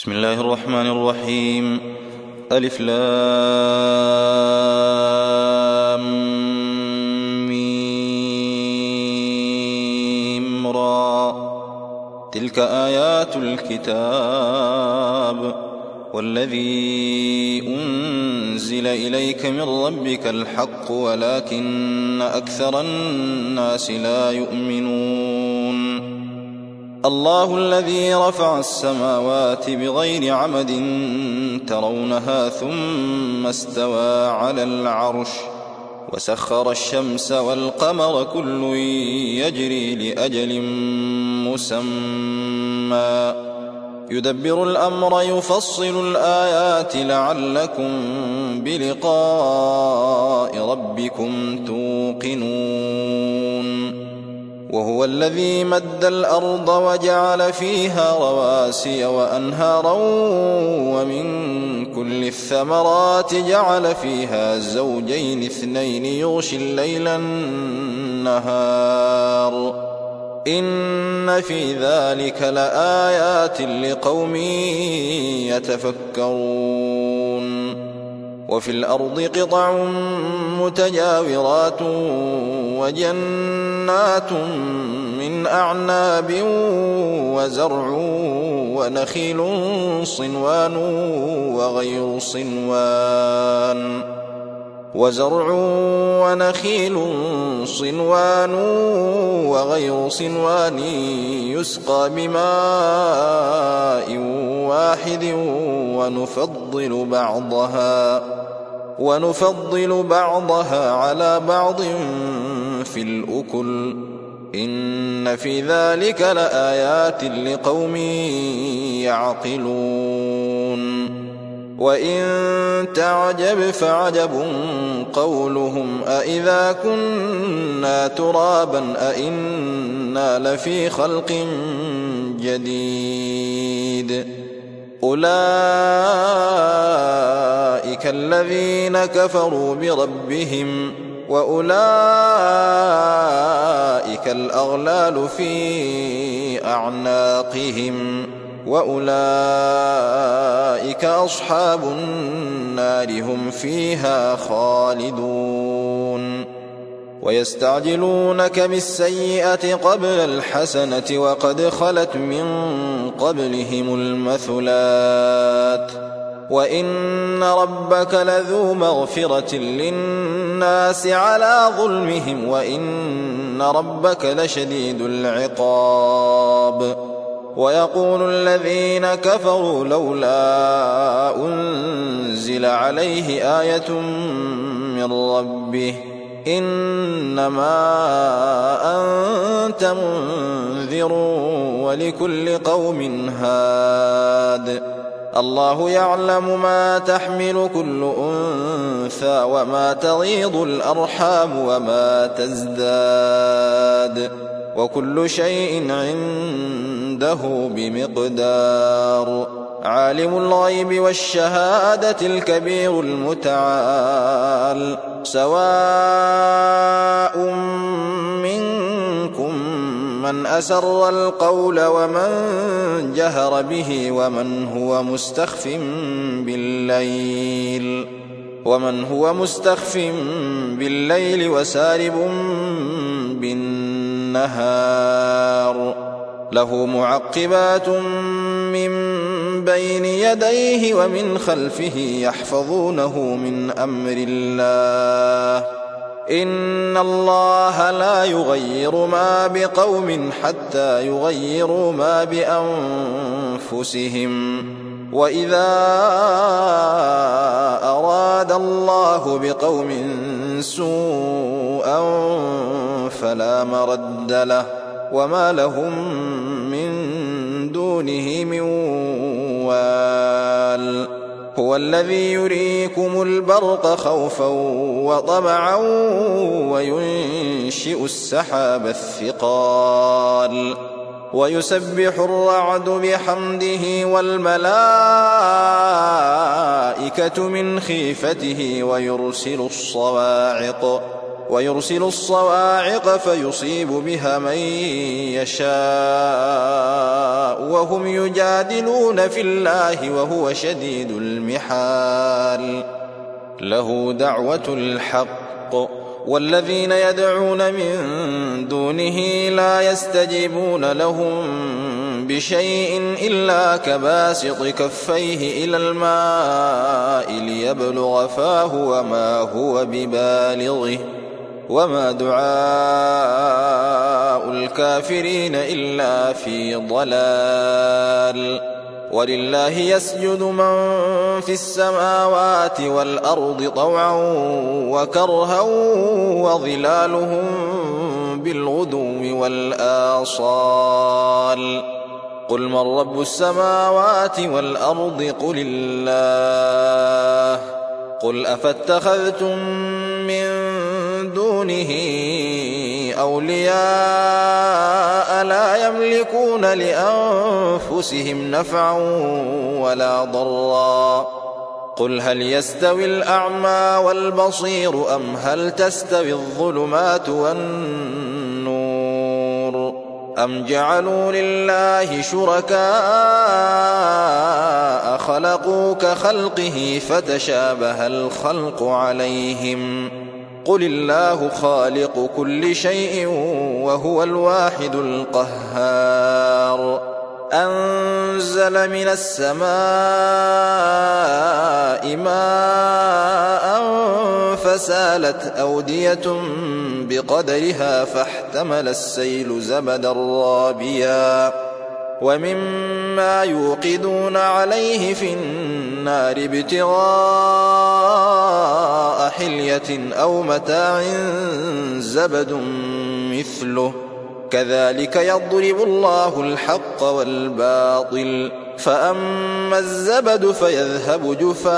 بسم الله الرحمن الرحيم. ألف لام ميم را. تلك آيات الكتاب والذي أنزل إليك من ربك الحق ولكن أكثر الناس لا يؤمنون. الله الذي رفع السماوات بغير عمد ترونها ثم استوى على العرش وسخر الشمس والقمر كل يجري لأجل مسمى يدبر الأمر يفصل الآيات لعلكم بلقاء ربكم توقنون. وهو الذي مد الأرض وجعل فيها رواسي وأنهارا ومن كل الثمرات جعل فيها زوجين اثنين يغشي الليل النهار إن في ذلك لآيات لقوم يتفكرون. وفي الأرض قطع متجاورات وجنات من أعناب وزرع ونخيل صنوان وغير صنوان يسقى بماء واحد ونفضل بعضها على بعض في الأكل إن في ذلك لآيات لقوم يعقلون. وإن تعجب فعجب قولهم أإذا كنا ترابا أإنا لفي خلق جديد أولئك الذين كفروا بربهم وأولئك الأغلال في أعناقهم وأولئك أصحاب النار هم فيها خالدون. ويستعجلونك بالسيئة قبل الحسنة وقد خلت من قبلهم المثلات وإن ربك لذو مغفرة للناس على ظلمهم وإن ربك لشديد العقاب. ويقول الذين كفروا لولا أنزل عليه آية من ربه إنما أنت منذر ولكل قوم هاد. الله يعلم ما تحمل كل أنثى وما تغيض الأرحام وما تزداد وكل شيء عنده بمقدار. عالم الغيب والشهادة الكبير المتعال سواء منكم من أسر القول ومن جهر به ومن هو مستخف بالليل وسارب بالنهار له معقبات من بين يديه ومن خلفه يحفظونه من أمر الله إن الله لا يغير ما بقوم حتى يغيروا ما بأنفسهم وإذا أراد الله بقوم سوءا فلا مرد له وما لهم من دونه من وال. هو الذي يريكم البرق خوفا وطمعا وينشئ السحاب الثقال ويسبح الرعد بحمده والملائكة من خيفته ويرسل الصواعق ويرسل الصواعق فيصيب بها من يشاء وهم يجادلون في الله وهو شديد المحال. له دعوة الحق والذين يدعون من دونه لا يستجيبون لهم بشيء إلا كباسط كفيه إلى الماء ليبلغ فاه وما هو ببالغه وما دعاء الكافرين إلا في ضلال. ولله يسجد من في السماوات والأرض طوعا وكرها وظلالهم بالغدو والآصال. قل من رب السماوات والأرض قل الله. قل أفاتخذتم من دونه أولياء لا يملكون لأنفسهم نفعا ولا ضرا. قل هل يستوي الأعمى والبصير أم هل تستوي الظلمات والنور أم جعلوا لله شركاء خلقوا كخلقه فتشابه الخلق عليهم. قل الله خالق كل شيء وهو الواحد القهار. أنزل من السماء ماء فسالت أودية بقدرها فاحتمل السيل زبدا رابيا ومما يوقدون عليه في النار ابتغاء حلية أو متاع زبد مثله كذلك يضرب الله الحق والباطل فأما الزبد فيذهب جفاء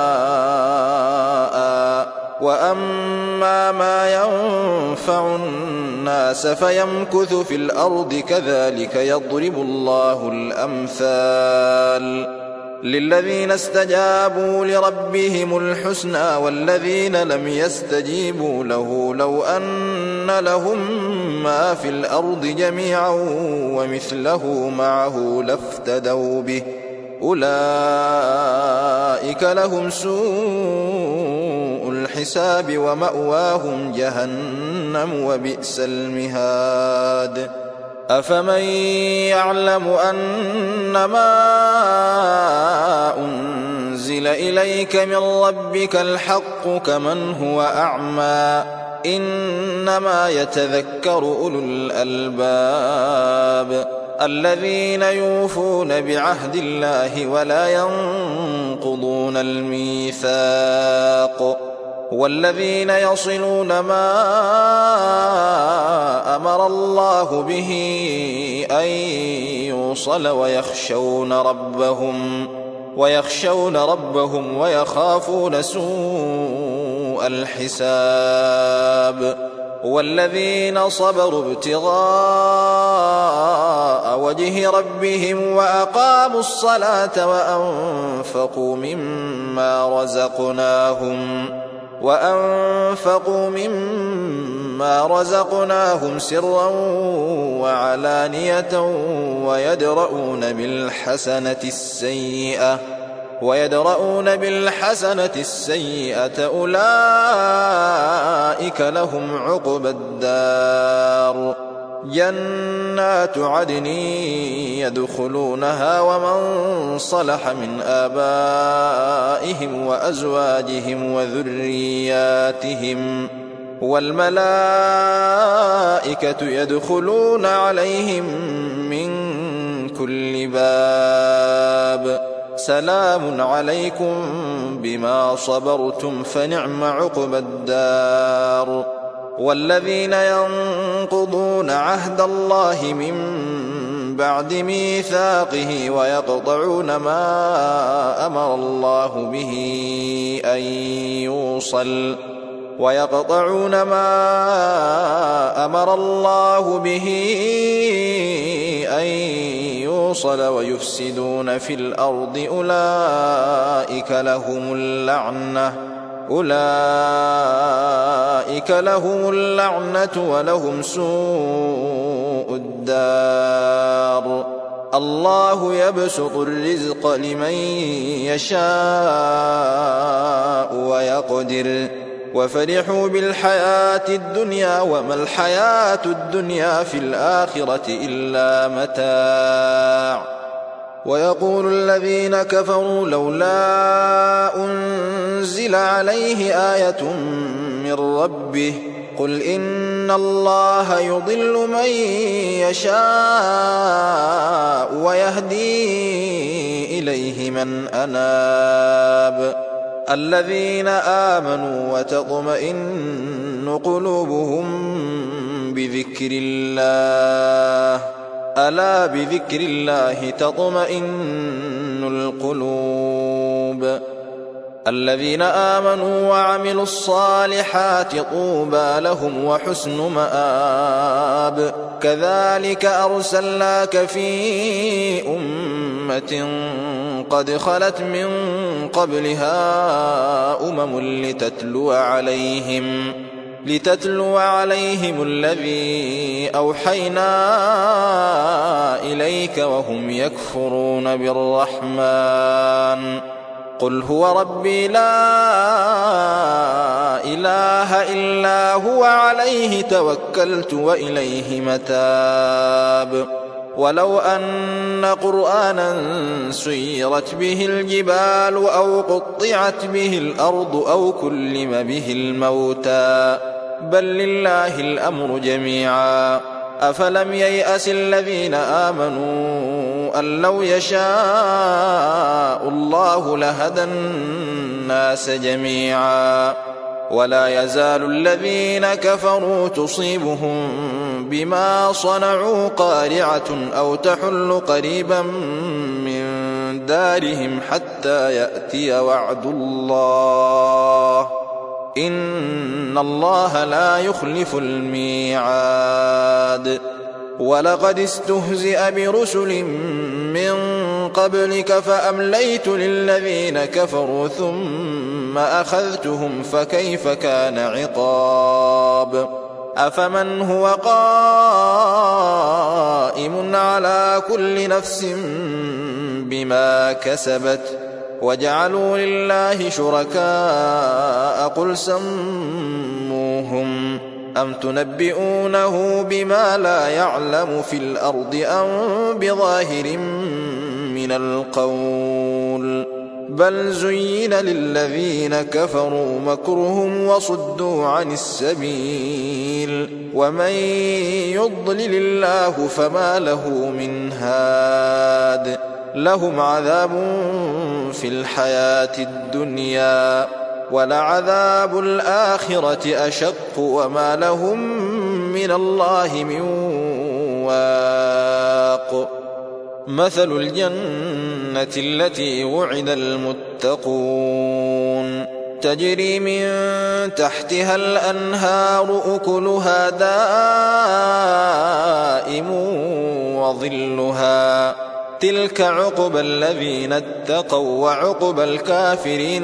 وأما ما ينفع الناس فيمكث في الأرض كذلك يضرب الله الأمثال. للذين استجابوا لربهم الحسنى والذين لم يستجيبوا له لو أن لهم ما في الأرض جميعا ومثله معه لافتدوا به أولئك لهم سوء الحساب ومأواهم جهنم وبئس المهاد. أفمن يعلم أنما أنزل إليك من ربك الحق كمن هو أعمى إنما يتذكر أولو الألباب الذين يوفون بعهد الله ولا ينقضون الميثاق والذين يصلون ما أمر الله به أن يوصل ويخشون ربهم ويخافون سوء الحساب والذين صبروا ابتغاء وجه ربهم وأقاموا الصلاة وأنفقوا مما رزقناهم سرا وعلانية ويدرؤون بالحسنة السيئة أولئك لهم عقبى الدار. جنات عدن يدخلونها ومن صلح من آبائهم وأزواجهم وذرياتهم والملائكة يدخلون عليهم من كل باب سلام عليكم بما صبرتم فنعم عقبى الدار. والذين ينقضون عهد الله من بعد ميثاقه ويقطعون ما أمر الله به أن يوصل ويفسدون في الأرض أولئك لهم اللعنة ولهم سوء الدار الله يبسط الرزق لمن يشاء ويقدر وفرحوا بالحياة الدنيا وما الحياة الدنيا في الآخرة إلا متاع ويقول الذين كفروا لولا أنزل عليه آية من ربه قل إن الله يضل من يشاء ويهدي إليه من أناب الذين آمنوا وتطمئن قلوبهم بذكر الله ألا بذكر الله تطمئن القلوب الذين آمنوا وعملوا الصالحات طوبى لهم وحسن مآب كذلك أرسلناك في أمة قد خلت من قبلها لتتلو عليهم الذي أوحينا إليك وهم يكفرون بالرحمن قل هو ربي لا إله إلا هو عليه توكلت وإليه متاب ولو أن قرآنا سيرت به الجبال أو قطعت به الأرض أو كلم به الموتى بل لله الأمر جميعا أفلم ييأس الذين آمنوا أن لو يشاء الله لهدى الناس جميعا ولا يزال الذين كفروا تصيبهم بما صنعوا قارعة أو تحل قريبا من دارهم حتى يأتي وعد الله إن الله لا يخلف الميعاد ولقد استهزئ برسل من قبلك فأمليت للذين كفروا ثم أخذتهم فكيف كان عقاب أفمن هو قائم على كل نفس بما كسبت وجعلوا لله شركاء قل سموهم أم تنبئونه بما لا يعلم في الأرض أم بظاهر من القول بل زين للذين كفروا مكرهم وصدوا عن السبيل ومن يضلل الله فما له من هاد لهم عذاب في الحياة الدنيا ولعذاب الآخرة أشق وما لهم من الله من واق مثل الجنة التي وعد المتقون تجري من تحتها الأنهار أكلها دائم وظلها تلك عقبى الذين اتقوا وعقبى الكافرين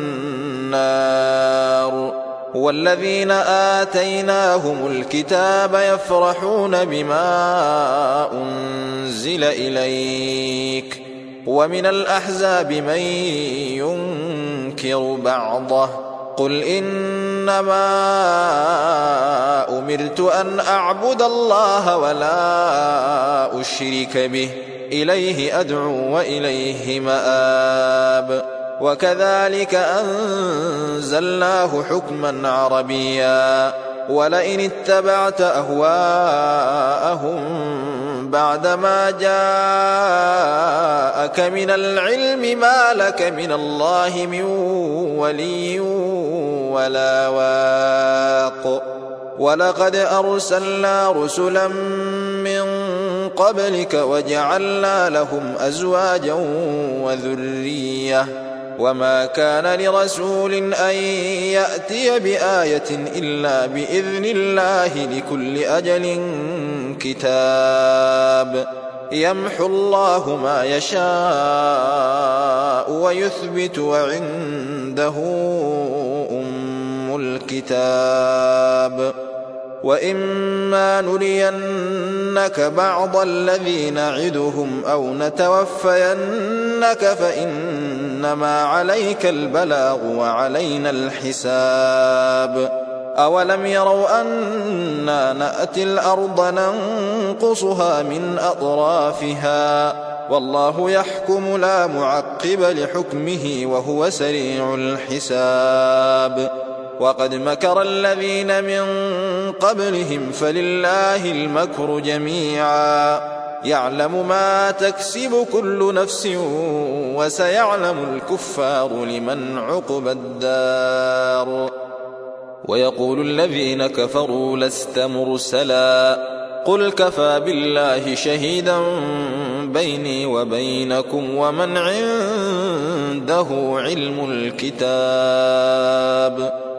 النار والذين آتيناهم الكتاب يفرحون بما أنزل إليك ومن الأحزاب من ينكر بعضه قل إنما أمرت أن أعبد الله ولا أشرك به إليه أدعو وإليه مآب وكذلك أنزلناه حكما عربيا ولئن اتبعت أهواءهم بعدما جاءك من العلم ما لك من الله من ولي ولا واق ولقد أرسلنا رسلا من قبلك وجعلنا لهم أزواجا وذرية وما كان لرسول أن يأتي بآية إلا بإذن الله لكل أجل كتاب يمحو الله ما يشاء ويثبت وعنده الكتاب وإما نرينك بعض الذي نعدهم أو نتوفينك فإنما عليك البلاغ وعلينا الحساب أولم يروا أنا نأتي الأرض ننقصها من أطرافها والله يحكم لا معقب لحكمه وهو سريع الحساب وقد مكر الذين من قبلهم فلله المكر جميعا يعلم ما تكسب كل نفس وسيعلم الكفار لمن عقبى الدار ويقول الذين كفروا لست مرسلا قل كفى بالله شهيدا بيني وبينكم ومن عنده علم الكتاب